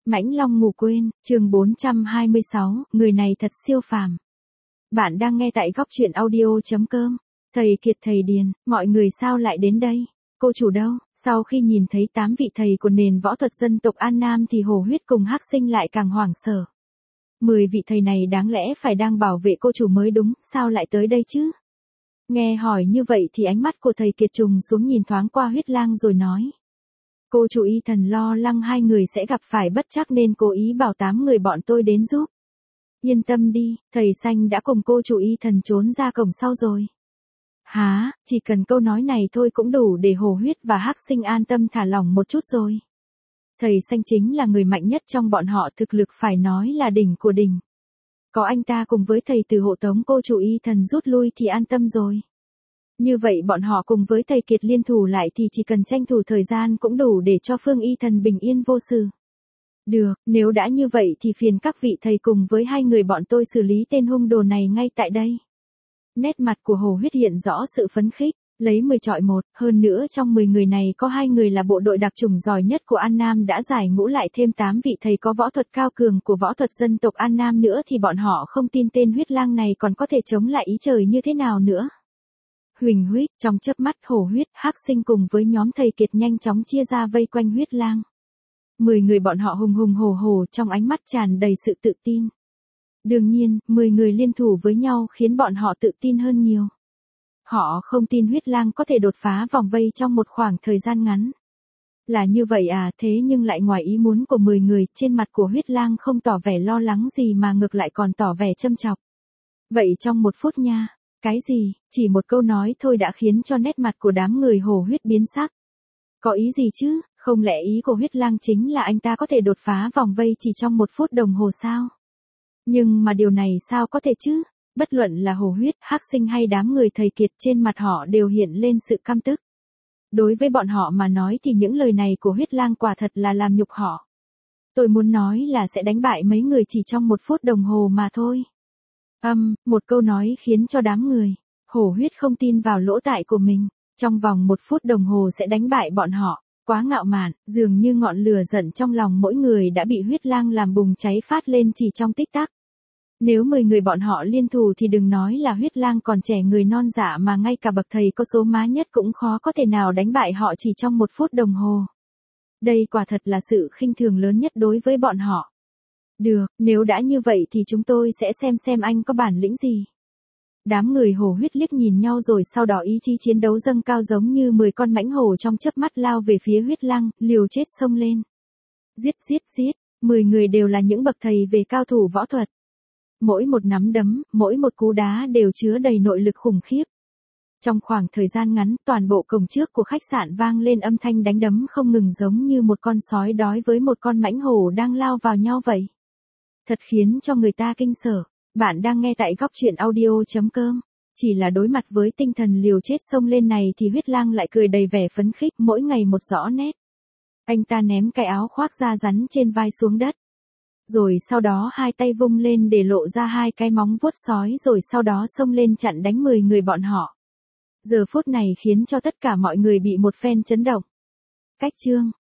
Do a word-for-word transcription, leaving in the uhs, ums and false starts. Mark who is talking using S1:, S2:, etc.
S1: Mãnh Long ngủ quên, chương bốn trăm hai mươi sáu, người này thật siêu phàm. Bạn đang nghe tại góc truyện audio.com. Thầy Kiệt thầy Điền, mọi người sao lại đến đây? Cô chủ đâu? Sau khi nhìn thấy tám vị thầy của nền võ thuật dân tộc An Nam thì Hồ Huyết cùng Hắc Sinh lại càng hoảng sợ. Mười vị thầy này đáng lẽ phải đang bảo vệ cô chủ mới đúng, sao lại tới đây chứ? Nghe hỏi như vậy thì ánh mắt của thầy Kiệt trùng xuống nhìn thoáng qua Huyết Lang rồi nói. Cô chủ Y Thần lo lắng hai người sẽ gặp phải bất trắc nên cố ý bảo tám người bọn tôi đến giúp. Yên tâm đi, thầy Xanh đã cùng cô chủ Y Thần trốn ra cổng sau rồi. Hả, chỉ cần câu nói này thôi cũng đủ để Hồ Huyết và Hắc Sinh an tâm thả lỏng một chút rồi. Thầy Xanh chính là người mạnh nhất trong bọn họ, thực lực phải nói là đỉnh của đỉnh. Có anh ta cùng với thầy từ hộ tống cô chủ Y Thần rút lui thì an tâm rồi. Như vậy bọn họ cùng với thầy Kiệt liên thủ lại thì chỉ cần tranh thủ thời gian cũng đủ để cho Phương Y Thần bình yên vô sự. Được, nếu đã như vậy thì phiền các vị thầy cùng với hai người bọn tôi xử lý tên hung đồ này ngay tại đây. Nét mặt của Hồ Huyết hiện rõ sự phấn khích, lấy mười chọi một, hơn nữa trong mười người này có hai người là bộ đội đặc chủng giỏi nhất của An Nam đã giải ngũ lại thêm tám vị thầy có võ thuật cao cường của võ thuật dân tộc An Nam nữa thì bọn họ không tin tên Huyết Lang này còn có thể chống lại ý trời như thế nào nữa. Huỳnh huýt, trong chớp mắt Hồ Huyết, Hắc Sinh cùng với nhóm thầy Kiệt nhanh chóng chia ra vây quanh Huyết Lang. Mười người bọn họ hùng hùng hổ hổ trong ánh mắt tràn đầy sự tự tin. Đương nhiên, mười người liên thủ với nhau khiến bọn họ tự tin hơn nhiều. Họ không tin Huyết Lang có thể đột phá vòng vây trong một khoảng thời gian ngắn. Là như vậy à, thế nhưng lại ngoài ý muốn của mười người, trên mặt của Huyết Lang không tỏ vẻ lo lắng gì mà ngược lại còn tỏ vẻ châm chọc. Vậy trong một phút nha. Cái gì, chỉ một câu nói thôi đã khiến cho nét mặt của đám người Hồ Huyết biến sắc. Có ý gì chứ, không lẽ ý của Huyết Lang chính là anh ta có thể đột phá vòng vây chỉ trong một phút đồng hồ sao? Nhưng mà điều này sao có thể chứ, bất luận là Hồ Huyết, Hắc Sinh hay đám người thầy Kiệt trên mặt họ đều hiện lên sự căm tức. Đối với bọn họ mà nói thì những lời này của Huyết Lang quả thật là làm nhục họ. Tôi muốn nói là sẽ đánh bại mấy người chỉ trong một phút đồng hồ mà thôi. Âm, um, một câu nói khiến cho đám người Hồ Huyết không tin vào lỗ tai của mình, trong vòng một phút đồng hồ sẽ đánh bại bọn họ, quá ngạo mạn, dường như ngọn lửa giận trong lòng mỗi người đã bị Huyết Lang làm bùng cháy phát lên chỉ trong tích tắc. Nếu mười người bọn họ liên thủ thì đừng nói là Huyết Lang còn trẻ người non dạ mà ngay cả bậc thầy có số má nhất cũng khó có thể nào đánh bại họ chỉ trong một phút đồng hồ. Đây quả thật là sự khinh thường lớn nhất đối với bọn họ. Được, nếu đã như vậy thì chúng tôi sẽ xem xem anh có bản lĩnh gì. Đám người Hồ Huyết liếc nhìn nhau rồi sau đó ý chí chiến đấu dâng cao giống như mười con mãnh hổ trong chớp mắt lao về phía Huyết Lang, liều chết xông lên. Giết giết giết, mười người đều là những bậc thầy về cao thủ võ thuật. Mỗi một nắm đấm, mỗi một cú đá đều chứa đầy nội lực khủng khiếp. Trong khoảng thời gian ngắn, toàn bộ cổng trước của khách sạn vang lên âm thanh đánh đấm không ngừng giống như một con sói đói với một con mãnh hổ đang lao vào nhau vậy. Thật khiến cho người ta kinh sợ. Bạn đang nghe tại góc truyện audio.com. Chỉ là đối mặt với tinh thần liều chết xông lên này thì Huyết Lang lại cười đầy vẻ phấn khích mỗi ngày một rõ nét. Anh ta ném cái áo khoác da rắn trên vai xuống đất. Rồi sau đó hai tay vung lên để lộ ra hai cái móng vuốt sói rồi sau đó xông lên chặn đánh mười người bọn họ. Giờ phút này khiến cho tất cả mọi người bị một phen chấn động. Cách chương,